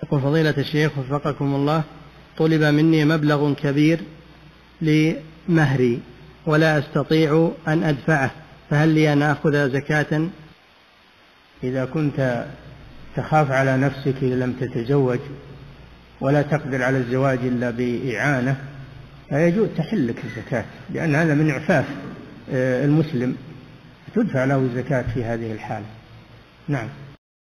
يقول فضيلة الشيخ وفقكم الله، طلب مني مبلغ كبير لمهري ولا أستطيع أن أدفعه، فهل لي أن أخذ زكاة؟ إذا كنت تخاف على نفسك إذا لم تتزوج ولا تقدر على الزواج إلا بإعانة، فيجوز تحلك الزكاة، لأن هذا من إعفاف المسلم، تدفع له الزكاة في هذه الحالة. نعم.